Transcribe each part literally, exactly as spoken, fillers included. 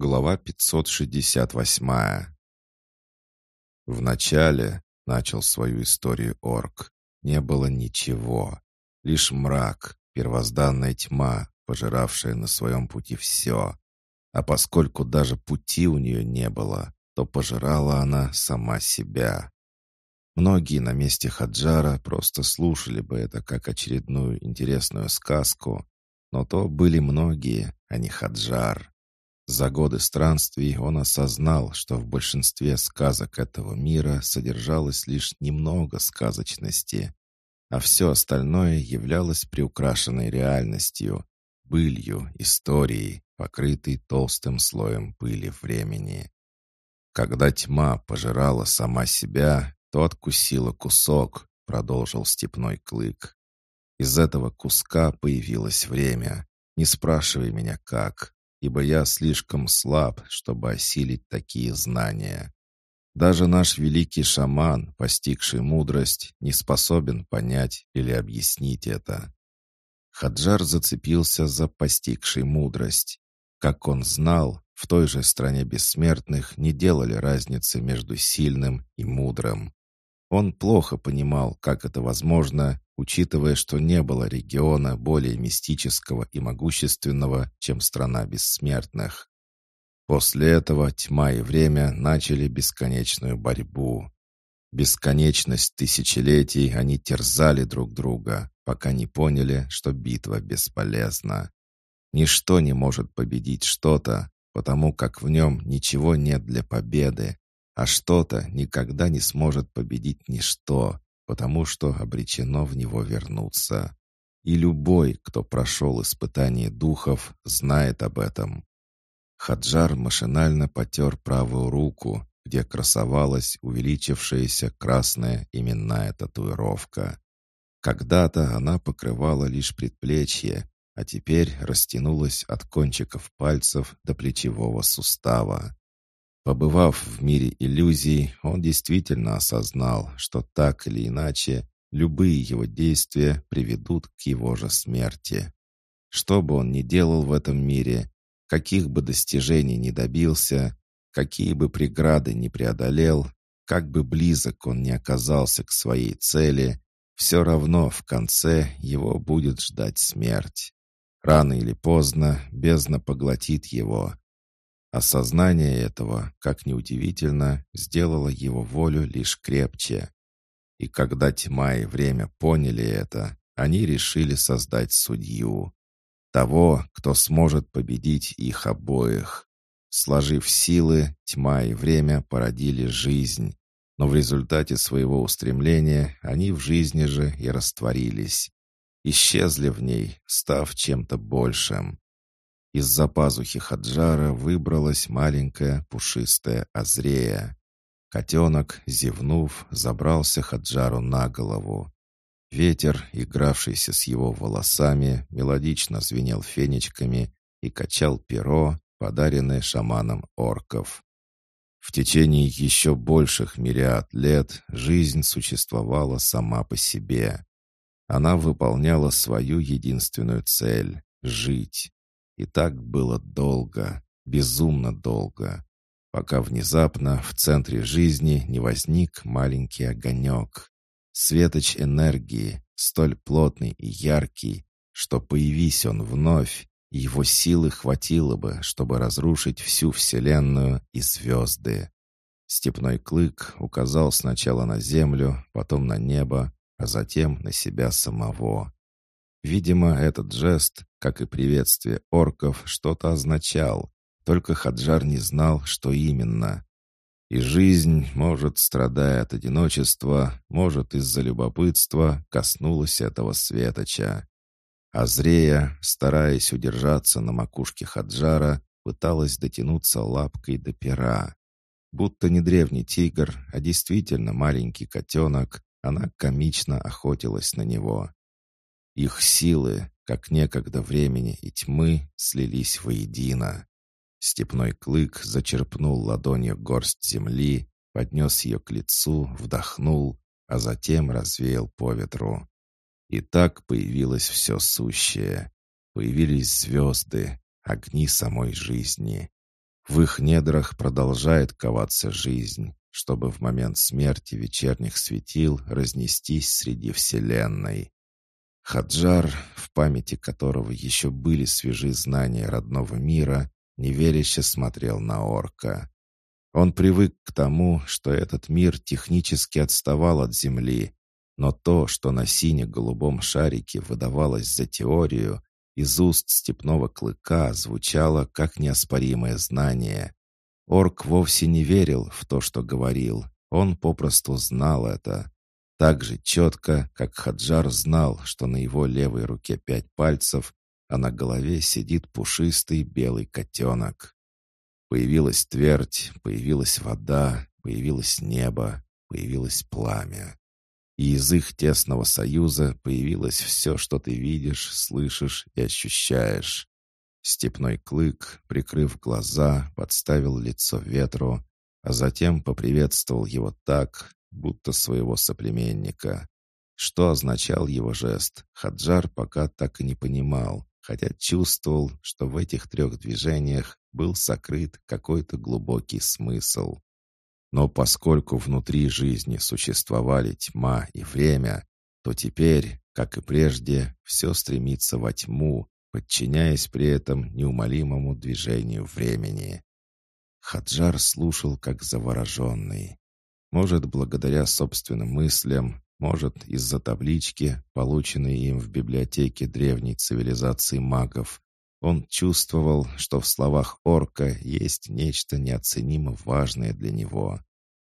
Глава пятьсот шестьдесят восемь. «Вначале, — начал свою историю орк, — не было ничего. Лишь мрак, первозданная тьма, пожиравшая на своем пути все. А поскольку даже пути у нее не было, то пожирала она сама себя». Многие на месте Хаджара просто слушали бы это как очередную интересную сказку, но то были многие, а не Хаджар. За годы странствий он осознал, что в большинстве сказок этого мира содержалось лишь немного сказочности, а все остальное являлось приукрашенной реальностью, былью, историей, покрытой толстым слоем пыли времени. Когда тьма пожирала сама себя, то откусила кусок, продолжил Степной Клык. Из этого куска появилось время. Не спрашивай меня как, ибо я слишком слаб, чтобы осилить такие знания. Даже наш великий шаман, постигший мудрость, не способен понять или объяснить это. Хаджар зацепился за постигший мудрость. Как он знал, в той же стране бессмертных не делали разницы между сильным и мудрым. Он плохо понимал, как это возможно, учитывая, что не было региона более мистического и могущественного, чем страна бессмертных. После этого тьма и время начали бесконечную борьбу. Бесконечность тысячелетий они терзали друг друга, пока не поняли, что битва бесполезна. Ничто не может победить что-то, потому как в нем ничего нет для победы, а что-то никогда не сможет победить ничто, потому что обречено в него вернуться. И любой, кто прошел испытание духов, знает об этом. Хаджар машинально потер правую руку, где красовалась увеличившаяся красная именная татуировка. Когда-то она покрывала лишь предплечье, а теперь растянулась от кончиков пальцев до плечевого сустава. Побывав в мире иллюзий, он действительно осознал, что так или иначе любые его действия приведут к его же смерти. Что бы он ни делал в этом мире, каких бы достижений ни добился, какие бы преграды ни преодолел, как бы близок он ни оказался к своей цели, все равно в конце его будет ждать смерть. Рано или поздно бездна поглотит его. Осознание этого, как ни удивительно, сделало его волю лишь крепче. И когда тьма и время поняли это, они решили создать судью. Того, кто сможет победить их обоих. Сложив силы, тьма и время породили жизнь, но в результате своего устремления они в жизни же и растворились. Исчезли в ней, став чем-то большим. Из-за пазухи Хаджара выбралась маленькая пушистая Азрея. Котенок, зевнув, забрался Хаджару на голову. Ветер, игравшийся с его волосами, мелодично звенел фенечками и качал перо, подаренное шаманом орков. В течение еще больших мириад лет жизнь существовала сама по себе. Она выполняла свою единственную цель — жить. И так было долго, безумно долго, пока внезапно в центре жизни не возник маленький огонек. Светоч энергии, столь плотный и яркий, что появись он вновь, его силы хватило бы, чтобы разрушить всю Вселенную и звезды. Степной Клык указал сначала на землю, потом на небо, а затем на себя самого. Видимо, этот жест, как и приветствие орков, что-то означал, только Хаджар не знал, что именно. И жизнь, может, страдая от одиночества, может, из-за любопытства, коснулась этого светоча. Азрея, стараясь удержаться на макушке Хаджара, пыталась дотянуться лапкой до пера. Будто не древний тигр, а действительно маленький котенок, она комично охотилась на него. Их силы, как некогда времени и тьмы, слились воедино. Степной Клык зачерпнул ладонью горсть земли, поднес ее к лицу, вдохнул, а затем развеял по ветру. И так появилось все сущее. Появились звезды, огни самой жизни. В их недрах продолжает коваться жизнь, чтобы в момент смерти вечерних светил разнестись среди вселенной. Хаджар, в памяти которого еще были свежи знания родного мира, неверяще смотрел на орка. Он привык к тому, что этот мир технически отставал от Земли, но то, что на сине-голубом шарике выдавалось за теорию, из уст степного клыка звучало как неоспоримое знание. Орк вовсе не верил в то, что говорил, он попросту знал это. Так же четко, как Хаджар знал, что на его левой руке пять пальцев, а на голове сидит пушистый белый котенок. Появилась твердь, появилась вода, появилось небо, появилось пламя. И из их тесного союза появилось все, что ты видишь, слышишь и ощущаешь. Степной клык, прикрыв глаза, подставил лицо ветру, а затем поприветствовал его так, будто своего соплеменника. Что означал его жест, Хаджар пока так и не понимал, хотя чувствовал, что в этих трех движениях был сокрыт какой-то глубокий смысл. Но поскольку внутри жизни существовали тьма и время, то теперь, как и прежде, все стремится во тьму, подчиняясь при этом неумолимому движению времени. Хаджар слушал как завороженный. Может, благодаря собственным мыслям, может, из-за таблички, полученной им в библиотеке древней цивилизации магов, он чувствовал, что в словах орка есть нечто неоценимо важное для него.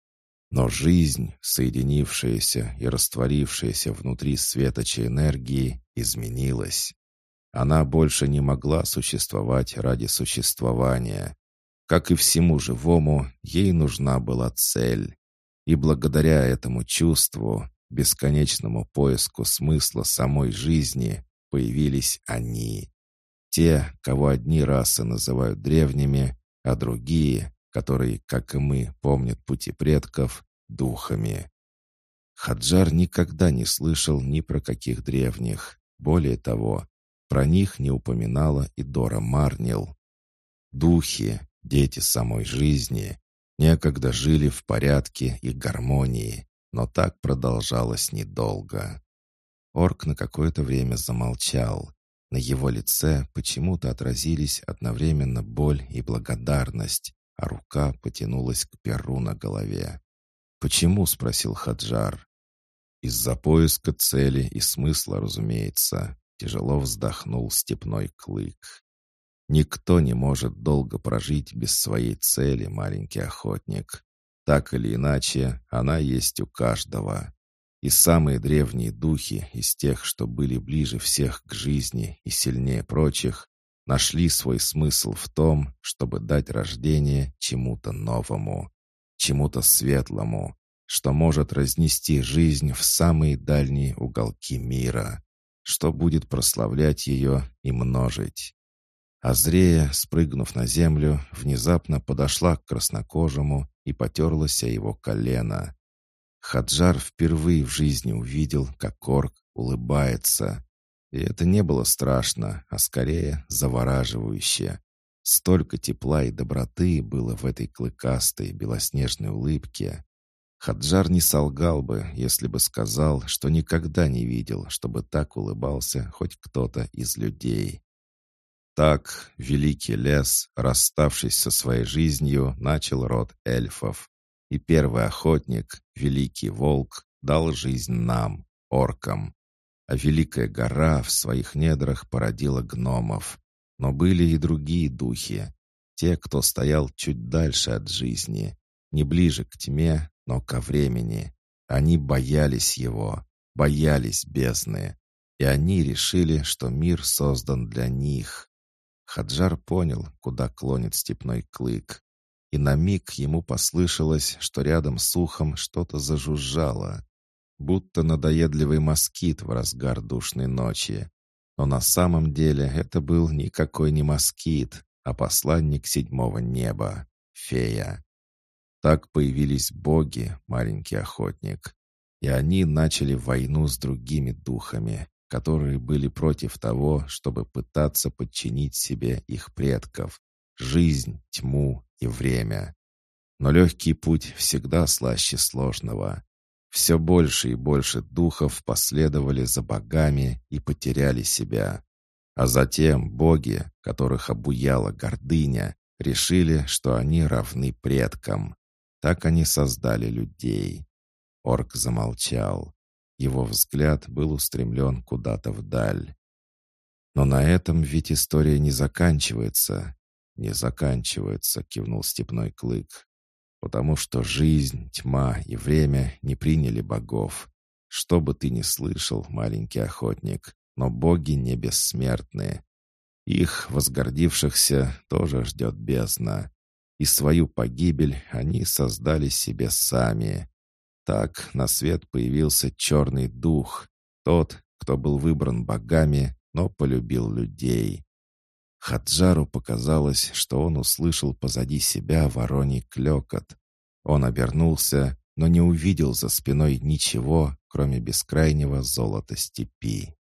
Но жизнь, соединившаяся и растворившаяся внутри светочей энергии, изменилась. Она больше не могла существовать ради существования. Как и всему живому, ей нужна была цель. И благодаря этому чувству, бесконечному поиску смысла самой жизни, появились они. Те, кого одни расы называют древними, а другие, которые, как и мы, помнят пути предков, духами. Хаджар никогда не слышал ни про каких древних. Более того, про них не упоминала и Дора Марнил. Духи, дети самой жизни, некогда жили в порядке и гармонии, но так продолжалось недолго. Орк на какое-то время замолчал. На его лице почему-то отразились одновременно боль и благодарность, а рука потянулась к перу на голове. «Почему?» — спросил Хаджар. «Из-за поиска цели и смысла, разумеется», — тяжело вздохнул степной клык. «Никто не может долго прожить без своей цели, маленький охотник. Так или иначе, она есть у каждого. И самые древние духи из тех, что были ближе всех к жизни и сильнее прочих, нашли свой смысл в том, чтобы дать рождение чему-то новому, чему-то светлому, что может разнести жизнь в самые дальние уголки мира, что будет прославлять ее и множить». Азрея, спрыгнув на землю, внезапно подошла к краснокожему и потерлась о его колено. Хаджар впервые в жизни увидел, как орк улыбается. И это не было страшно, а скорее завораживающе. Столько тепла и доброты было в этой клыкастой белоснежной улыбке. Хаджар не солгал бы, если бы сказал, что никогда не видел, чтобы так улыбался хоть кто-то из людей. Так великий лес, расставшись со своей жизнью, начал род эльфов. И первый охотник, великий волк, дал жизнь нам, оркам. А великая гора в своих недрах породила гномов. Но были и другие духи. Те, кто стоял чуть дальше от жизни. Не ближе к тьме, но ко времени. Они боялись его, боялись бездны. И они решили, что мир создан для них. Хаджар понял, куда клонит степной клык. И на миг ему послышалось, что рядом с ухом что-то зажужжало. Будто надоедливый москит в разгар душной ночи. Но на самом деле это был никакой не москит, а посланник седьмого неба — фея. Так появились боги, маленький охотник. И они начали войну с другими духами, которые были против того, чтобы пытаться подчинить себе их предков, жизнь, тьму и время. Но легкий путь всегда слаще сложного. Все больше и больше духов последовали за богами и потеряли себя. А затем боги, которых обуяла гордыня, решили, что они равны предкам. Так они создали людей. Орк замолчал. Его взгляд был устремлен куда-то вдаль. «Но на этом ведь история не заканчивается». «Не заканчивается», — кивнул Степной Клык. «Потому что жизнь, тьма и время не приняли богов. Что бы ты ни слышал, маленький охотник, но боги не бессмертны. Их, возгордившихся, тоже ждет бездна. И свою погибель они создали себе сами. Так на свет появился черный дух, тот, кто был выбран богами, но полюбил людей». Хаджару показалось, что он услышал позади себя вороний клёкот. Он обернулся, но не увидел за спиной ничего, кроме бескрайнего золота степи.